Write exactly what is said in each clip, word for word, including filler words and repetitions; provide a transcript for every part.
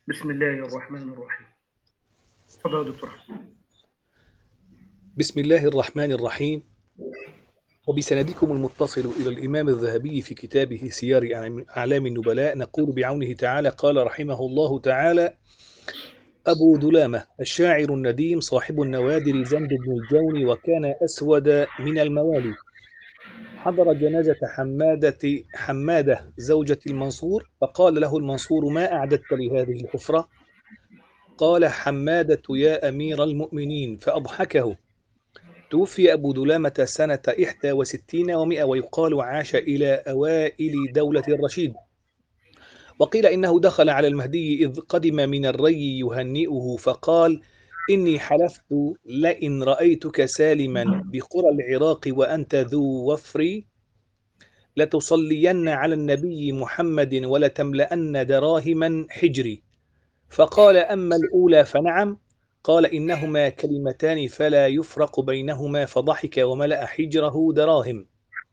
بسم الله الرحمن الرحيم. اتفضل يا دكتور أحمد. بسم الله الرحمن الرحيم. وبسندكم المتصل إلى الإمام الذهبي في كتابه سير أعلام النبلاء نقول بعونه تعالى قال رحمه الله تعالى: أبو دلامة الشاعر النديم صاحب النوادر زند بن الجون، وكان أسود من الموالي. حضر جنازة حمادة حمادة زوجة المنصور، فقال له المنصور: ما أعددت لهذه الحفرة؟ قال: حمادة يا أمير المؤمنين. فأضحكه. توفي أبو دلامة سنة إحدى وستين ومئة، ويقال عاش إلى أوائل دولة الرشيد. وقيل إنه دخل على المهدي إذ قدم من الري يهنئه، فقال: إني حلفت لئن رأيتك سالما بقرى العراق وأنت ذو وفر لتصلين على النبي محمد ولتملأن دراهما حجري. فقال: أما الأولى فنعم. قال: إنهما كلمتان فلا يفرق بينهما. فضحك وملأ حجره دراهم.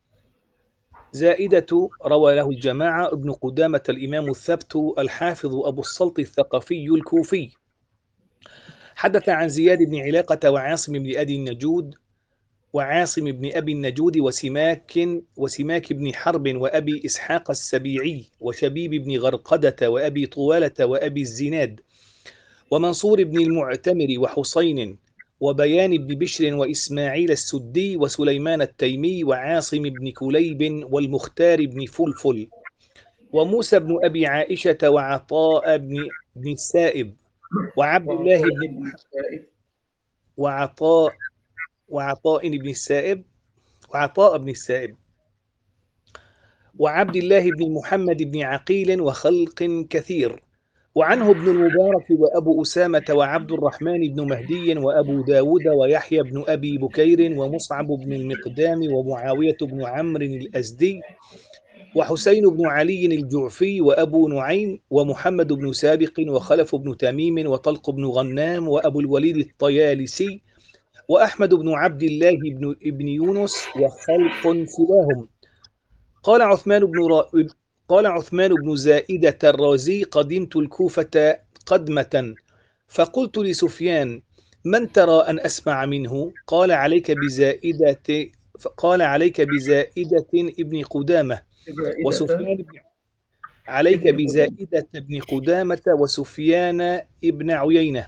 زائدة روى له الجماعة: ابن قدامة الإمام الثبت الحافظ أبو السلط الثقفي الكوفي حدث عن زياد بن علاقة وعاصم بن أبي النجود وعاصم بن أبي النجود وسماك وسماك بن حرب وأبي إسحاق السبيعي وشبيب بن غرقدة وأبي طوالة وأبي الزناد ومنصور بن المعتمر وحسين وبيان بن بشر وإسماعيل السدي وسليمان التيمي وعاصم بن كليب والمختار بن فلفل وموسى بن أبي عائشة وعطاء بن بن السائب وعبد الله بن وعطاء وعطاء بن السائب وعطاء بن السائب وعبد الله بن محمد بن عقيل وخلق كثير. وعنه ابن المبارك وأبو أسامة وعبد الرحمن بن مهدي وأبو داود ويحيى بن أبي بكير ومصعب بن المقدام ومعاوية بن عمرو الأزدي وحسين بن علي الجعفي وأبو نعيم ومحمد بن سابق وخلف بن تميم وطلق بن غنام وأبو الوليد الطيالسي وأحمد بن عبد الله بن ابن يونس وخلق سواهم. قال عثمان بن را... قال عثمان بن زائدة الرازي: قدمت الكوفة قدمة، فقلت لسفيان: من ترى أن أسمع منه؟ قال: عليك بزائدة قال عليك بزائدة ابن قدامة وسفيان بن عليك بزائدة ابن قدامة وسفيان ابن عيينة.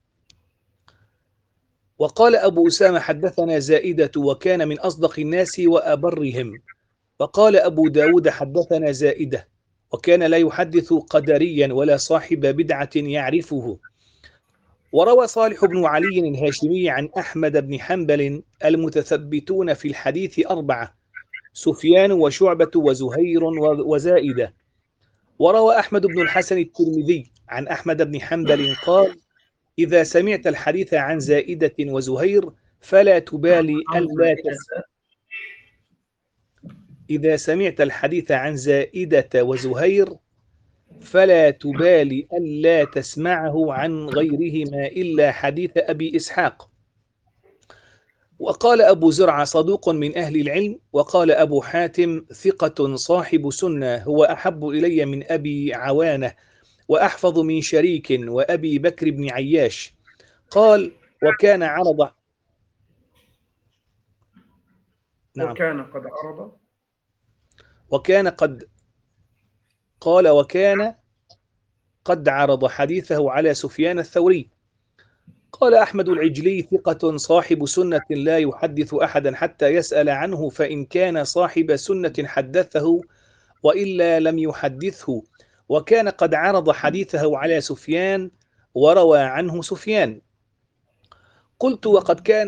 وقال أبو أسامة: حدثنا زائدة وكان من أصدق الناس وأبرهم. وقال أبو داود: حدثنا زائدة وكان لا يحدث قدريا ولا صاحب بدعة يعرفه. وروى صالح بن علي الهاشمي عن أحمد بن حنبل: المتثبتون في الحديث أربعة: سفيان وشعبة وزهير وزائدة. وروى أحمد بن الحسن الترمذي عن أحمد بن حنبل قال: إذا سمعت الحديث عن زائدة وزهير فلا تبالي ألا تسمع إذا سمعت الحديث عن زائدة وزهير فلا تبالي ألا تسمعه عن غيرهما إلا حديث أبي إسحاق. وقال أبو زرعة: صدوق من أهل العلم. وقال أبو حاتم: ثقة صاحب سنة، هو أحب إلي من أبي عوانة وأحفظ من شريك وأبي بكر بن عياش. قال: وكان عرض نعم. وكان قد عرض وكان قد قال وكان قد عرض حديثه على سفيان الثوري. قال أحمد العجلي: ثقة صاحب سنة لا يحدث أحدا حتى يسأل عنه، فإن كان صاحب سنة حدثه وإلا لم يحدثه. وكان قد عرض حديثه على سفيان وروى عنه سفيان. قلت: وقد كان